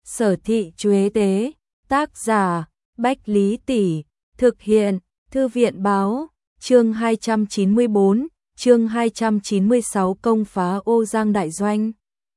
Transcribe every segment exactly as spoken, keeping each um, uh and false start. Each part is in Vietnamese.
Sở Thị Chuế Tế, tác giả, Bách Lý Tỷ, thực hiện, Thư viện Báo, chương hai trăm chín mươi tư, chương hai trăm chín mươi sáu công phá Ô Giang Đại Doanh.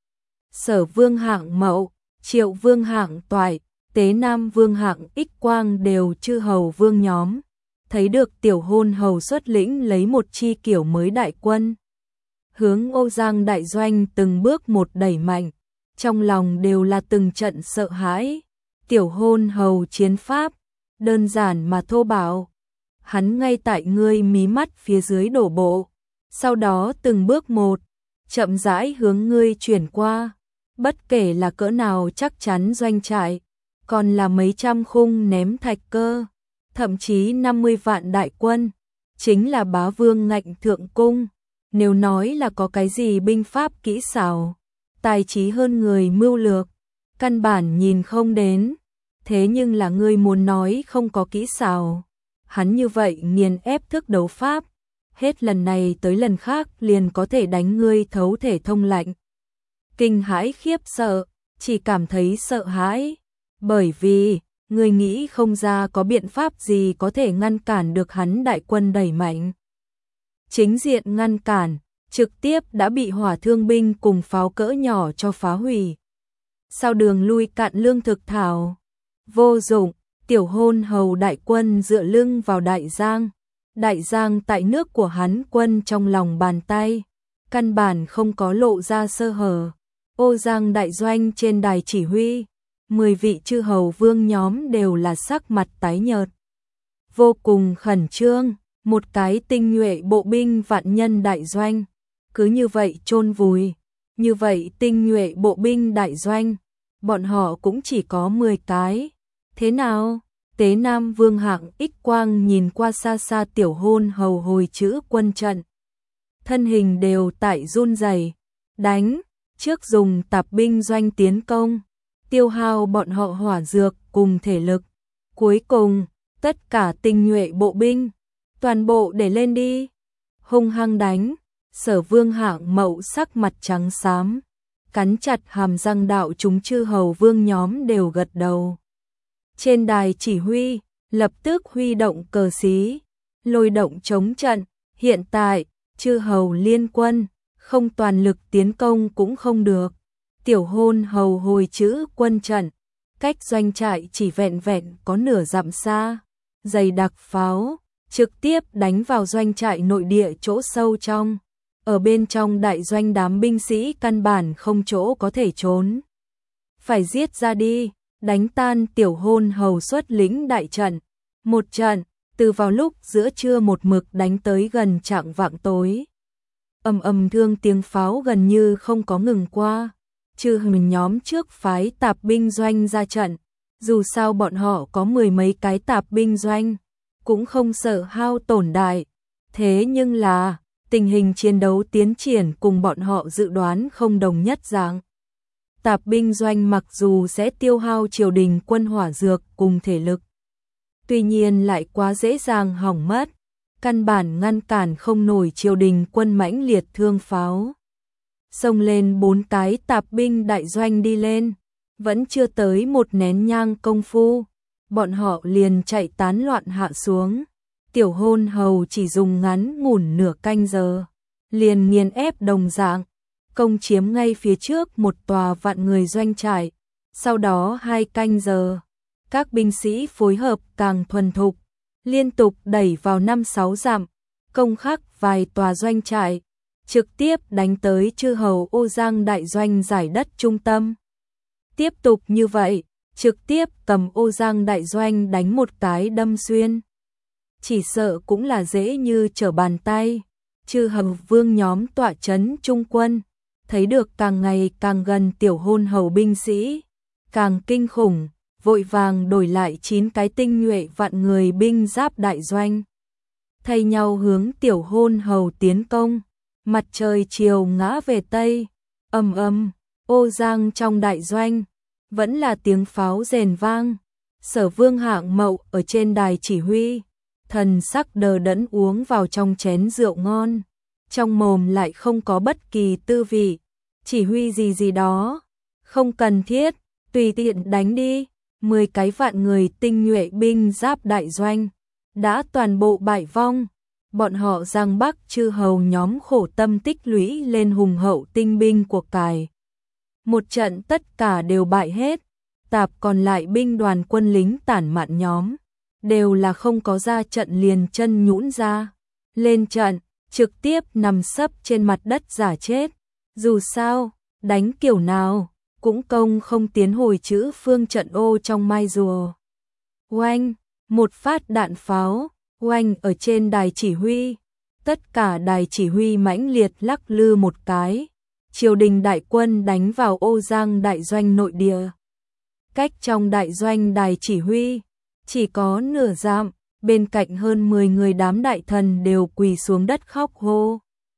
Sở Vương hạng Mậu, Triệu Vương hạng Toại, Tế Nam Vương hạng Ích Quang đều chư hầu vương nhóm, thấy được Tiểu Hôn hầu xuất lĩnh lấy một chi kiểu mới đại quân, hướng Ô Giang Đại Doanh từng bước một đẩy mạnh, trong lòng đều là từng trận sợ hãi. Tiểu Hôn hầu chiến pháp, đơn giản mà thô bạo, hắn ngay tại ngươi mí mắt phía dưới đổ bộ, sau đó từng bước một, chậm rãi hướng ngươi chuyển qua, bất kể là cỡ nào chắc chắn doanh trại, còn là mấy trăm khung ném thạch cơ, thậm chí năm mươi vạn đại quân, chính là bá vương ngạnh thượng cung, nếu nói là có cái gì binh pháp kỹ xảo, tài trí hơn người mưu lược, căn bản nhìn không đến, thế nhưng là ngươi muốn nói không có kỹ xảo, hắn như vậy nghiền ép thức đấu pháp, hết lần này tới lần khác liền có thể đánh ngươi thấu thể thông lạnh. Kinh hãi khiếp sợ, chỉ cảm thấy sợ hãi, bởi vì, ngươi nghĩ không ra có biện pháp gì có thể ngăn cản được hắn đại quân đẩy mạnh. Chính diện ngăn cản, trực tiếp đã bị hỏa thương binh cùng pháo cỡ nhỏ cho phá hủy. Sau đường lui cạn lương thực thảo, vô dụng, Tiểu Hôn hầu đại quân dựa lưng vào Đại Giang. Đại Giang tại nước của hắn quân trong lòng bàn tay, căn bản không có lộ ra sơ hở. Ô Giang Đại Doanh trên đài chỉ huy, mười vị chư hầu vương nhóm đều là sắc mặt tái nhợt. Vô cùng khẩn trương, một cái tinh nhuệ bộ binh vạn nhân đại doanh, cứ như vậy chôn vùi, như vậy tinh nhuệ bộ binh đại doanh, bọn họ cũng chỉ có mười cái. Thế nào? Tế Nam Vương hạng Ích Quang nhìn qua xa xa Tiểu Hôn hầu hồi chữ quân trận. Thân hình đều tại run rẩy, đánh, trước dùng tạp binh doanh tiến công, tiêu hao bọn họ hỏa dược cùng thể lực. Cuối cùng, tất cả tinh nhuệ bộ binh, toàn bộ để lên đi, hung hăng đánh. Sở Vương hạng Mậu sắc mặt trắng xám, cắn chặt hàm răng đạo chúng chư hầu vương nhóm đều gật đầu. Trên đài chỉ huy, lập tức huy động cờ xí, lôi động chống trận, hiện tại, chư hầu liên quân, không toàn lực tiến công cũng không được. Tiểu Hôn hầu hồi chữ quân trận, cách doanh trại chỉ vẹn vẹn có nửa dặm xa, dày đặc pháo, trực tiếp đánh vào doanh trại nội địa chỗ sâu trong. Ở bên trong đại doanh đám binh sĩ căn bản không chỗ có thể trốn. Phải giết ra đi, đánh tan Tiểu Hôn hầu xuất lĩnh đại trận. Một trận, từ vào lúc giữa trưa một mực đánh tới gần chạng vạng tối. Ầm ầm thương tiếng pháo gần như không có ngừng qua. Trừ mình nhóm trước phái tạp binh doanh ra trận, dù sao bọn họ có mười mấy cái tạp binh doanh, cũng không sợ hao tổn đại. Thế nhưng là, tình hình chiến đấu tiến triển cùng bọn họ dự đoán không đồng nhất dạng. Tạp binh doanh mặc dù sẽ tiêu hao triều đình quân hỏa dược cùng thể lực, tuy nhiên lại quá dễ dàng hỏng mất, căn bản ngăn cản không nổi triều đình quân mãnh liệt thương pháo. Xông lên bốn cái tạp binh đại doanh đi lên, vẫn chưa tới một nén nhang công phu, bọn họ liền chạy tán loạn hạ xuống. Tiểu Hôn hầu chỉ dùng ngắn ngủn nửa canh giờ, liền nghiền ép đồng dạng, công chiếm ngay phía trước một tòa vạn người doanh trại. Sau đó hai canh giờ, các binh sĩ phối hợp càng thuần thục, liên tục đẩy vào năm sáu dặm, công khắc vài tòa doanh trại, trực tiếp đánh tới chư hầu Ô Giang Đại Doanh giải đất trung tâm. Tiếp tục như vậy, trực tiếp cầm Ô Giang Đại Doanh đánh một cái đâm xuyên. Chỉ sợ cũng là dễ như trở bàn tay. Chư hầu vương nhóm tọa chấn trung quân, thấy được càng ngày càng gần Tiểu Hôn hầu binh sĩ, càng kinh khủng, vội vàng đổi lại chín cái tinh nhuệ vạn người binh giáp đại doanh, thay nhau hướng Tiểu Hôn hầu tiến công. Mặt trời chiều ngã về tây, ầm ầm, Ô Giang trong đại doanh, vẫn là tiếng pháo rền vang. Sở Vương hạng Mậu ở trên đài chỉ huy, thần sắc đờ đẫn uống vào trong chén rượu ngon, trong mồm lại không có bất kỳ tư vị. Chỉ huy gì gì đó, không cần thiết, tùy tiện đánh đi. Mười cái vạn người tinh nhuệ binh giáp đại doanh đã toàn bộ bại vong. Bọn họ giang bắc chư hầu nhóm khổ tâm tích lũy lên hùng hậu tinh binh của cải. Một trận tất cả đều bại hết. Tạp còn lại binh đoàn quân lính tản mạn nhóm đều là không có ra trận liền chân nhũn ra. Lên trận, trực tiếp nằm sấp trên mặt đất giả chết. Dù sao, đánh kiểu nào, cũng công không tiến hồi chữ phương trận ô trong mai rùa. Oanh, một phát đạn pháo, oanh ở trên đài chỉ huy. Tất cả đài chỉ huy mãnh liệt lắc lư một cái. Triều đình đại quân đánh vào Ô Giang đại doanh nội địa. Cách trong đại doanh đài chỉ huy, chỉ có nửa dặm, bên cạnh hơn mười người đám đại thần đều quỳ xuống đất khóc hô.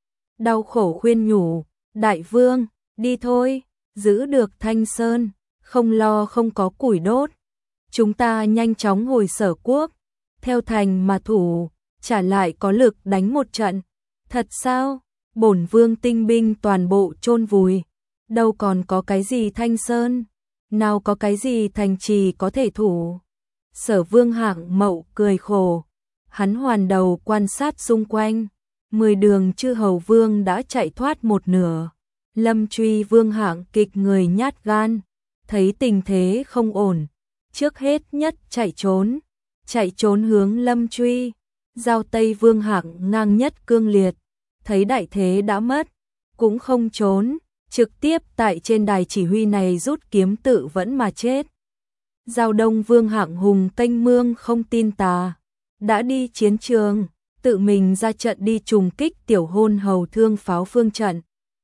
Đau khổ khuyên nhủ, đại vương, đi thôi, giữ được Thanh Sơn, không lo không có củi đốt. Chúng ta nhanh chóng hồi Sở Quốc, theo thành mà thủ, trả lại có lực đánh một trận. Thật sao? Bổn vương tinh binh toàn bộ chôn vùi, đâu còn có cái gì Thanh Sơn, nào có cái gì thành trì có thể thủ. Sở Vương Hạng Mậu cười khổ, hắn hoàn đầu quan sát xung quanh, mười đường chư hầu vương đã chạy thoát một nửa. Lâm Truy Vương Hạng kịch người nhát gan, thấy tình thế không ổn, trước hết nhất chạy trốn, chạy trốn hướng Lâm Truy. Giao Tây Vương Hạng ngang nhất cương liệt, thấy đại thế đã mất, cũng không trốn, trực tiếp tại trên đài chỉ huy này rút kiếm tự vẫn mà chết. Giao Đông Vương Hạng hùng canh mương không tin tà, đã đi chiến trường, tự mình ra trận đi trùng kích tiểu hôn hầu thương pháo phương trận.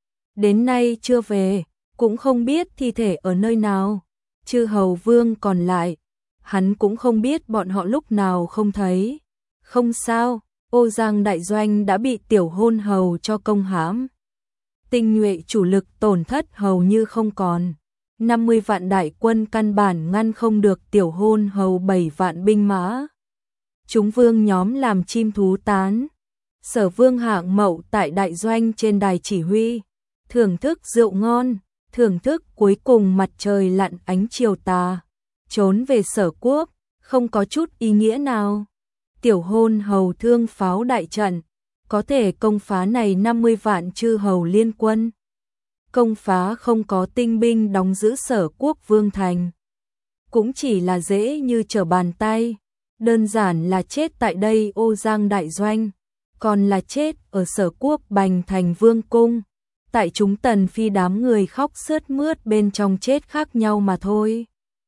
Đến nay chưa về, cũng không biết thi thể ở nơi nào. Chư hầu vương còn lại, hắn cũng không biết bọn họ lúc nào không thấy. Không sao, Ô Giang đại doanh đã bị tiểu hôn hầu cho công hãm. Tinh nhuệ chủ lực tổn thất hầu như không còn. năm mươi vạn đại quân căn bản ngăn không được tiểu hôn hầu bảy vạn binh mã. Chúng vương nhóm làm chim thú tán. Sở Vương Hạng Mậu tại đại doanh trên đài chỉ huy, thưởng thức rượu ngon, thưởng thức cuối cùng mặt trời lặn ánh chiều tà, trốn về Sở Quốc, không có chút ý nghĩa nào. Tiểu hôn hầu thương pháo đại trận, có thể công phá này năm mươi vạn chư hầu liên quân. Công phá không có tinh binh đóng giữ Sở Quốc vương thành, cũng chỉ là dễ như trở bàn tay, đơn giản là chết tại đây Ô Giang đại doanh, còn là chết ở Sở Quốc Bành thành vương cung. Tại chúng tần phi đám người khóc sướt mướt bên trong chết khác nhau mà thôi.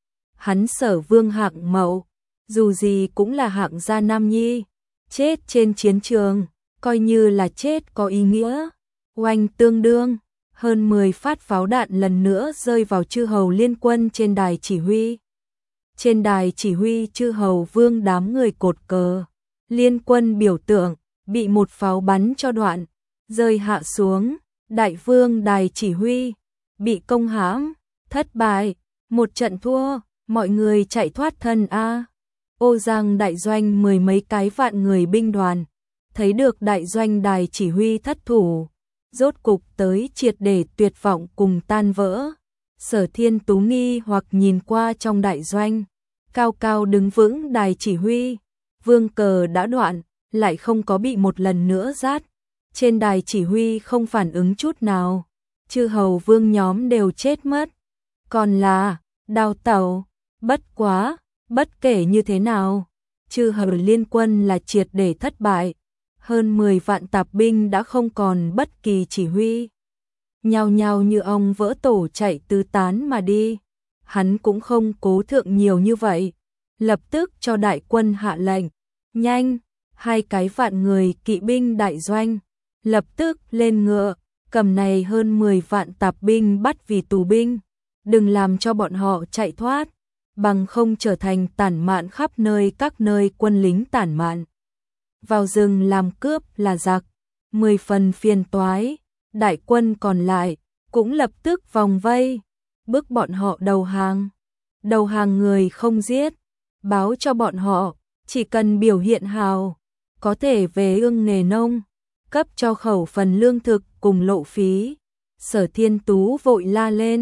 Hắn Sở Vương Hạng Mậu, dù gì cũng là hạng gia nam nhi, chết trên chiến trường, coi như là chết có ý nghĩa. Oanh tương đương, hơn mười phát pháo đạn lần nữa rơi vào chư hầu liên quân trên đài chỉ huy. Trên đài chỉ huy chư hầu vương đám người cột cờ, liên quân biểu tượng, bị một pháo bắn cho đoạn, rơi hạ xuống. Đại vương đài chỉ huy, bị công hãm, thất bại, một trận thua, mọi người chạy thoát thân a. Ô Giang đại doanh mười mấy cái vạn người binh đoàn, thấy được đại doanh đài chỉ huy thất thủ, rốt cục tới triệt để tuyệt vọng cùng tan vỡ. Sở Thiên Tú nghi hoặc nhìn qua trong đại doanh, cao cao đứng vững đài chỉ huy, vương cờ đã đoạn, lại không có bị một lần nữa rát. Trên đài chỉ huy không phản ứng chút nào, chư hầu vương nhóm đều chết mất. Còn là, đào tẩu, bất quá, bất kể như thế nào, chư hầu liên quân là triệt để thất bại, hơn mười vạn tạp binh đã không còn bất kỳ chỉ huy. Nhao nhao như ong vỡ tổ chạy tứ tán mà đi, hắn cũng không cố thượng nhiều như vậy, lập tức cho đại quân hạ lệnh, nhanh, hai cái vạn người kỵ binh đại doanh. Lập tức lên ngựa, cầm này hơn mười vạn tạp binh bắt vì tù binh, đừng làm cho bọn họ chạy thoát, bằng không trở thành tản mạn khắp nơi các nơi quân lính tản mạn. Vào rừng làm cướp là giặc, mười phần phiền toái, đại quân còn lại cũng lập tức vòng vây, bức bọn họ đầu hàng. Đầu hàng người không giết, báo cho bọn họ, chỉ cần biểu hiện hào, có thể về ương nghề nông. Cấp cho khẩu phần lương thực cùng lộ phí. Sở Thiên Tú vội la lên,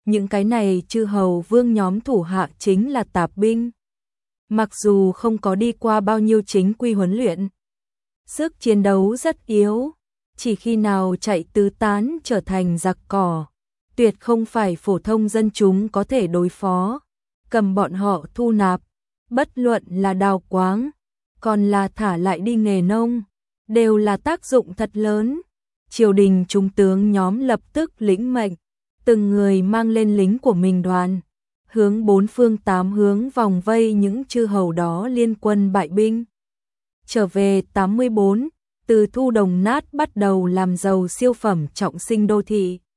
Những cái này chư hầu vương nhóm thủ hạ chính là tạp binh. Mặc dù không có đi qua bao nhiêu chính quy huấn luyện, sức chiến đấu rất yếu, chỉ khi nào chạy tứ tán trở thành giặc cỏ, tuyệt không phải phổ thông dân chúng có thể đối phó. Cầm bọn họ thu nạp, bất luận là đào quáng, còn là thả lại đi nghề nông, đều là tác dụng thật lớn. Triều đình trung tướng nhóm lập tức lĩnh mệnh, từng người mang lên lính của mình đoàn, hướng bốn phương tám hướng vòng vây những chư hầu đó liên quân bại binh. Trở về tám mươi bốn, từ thu đồng nát bắt đầu làm giàu siêu phẩm trọng sinh đô thị.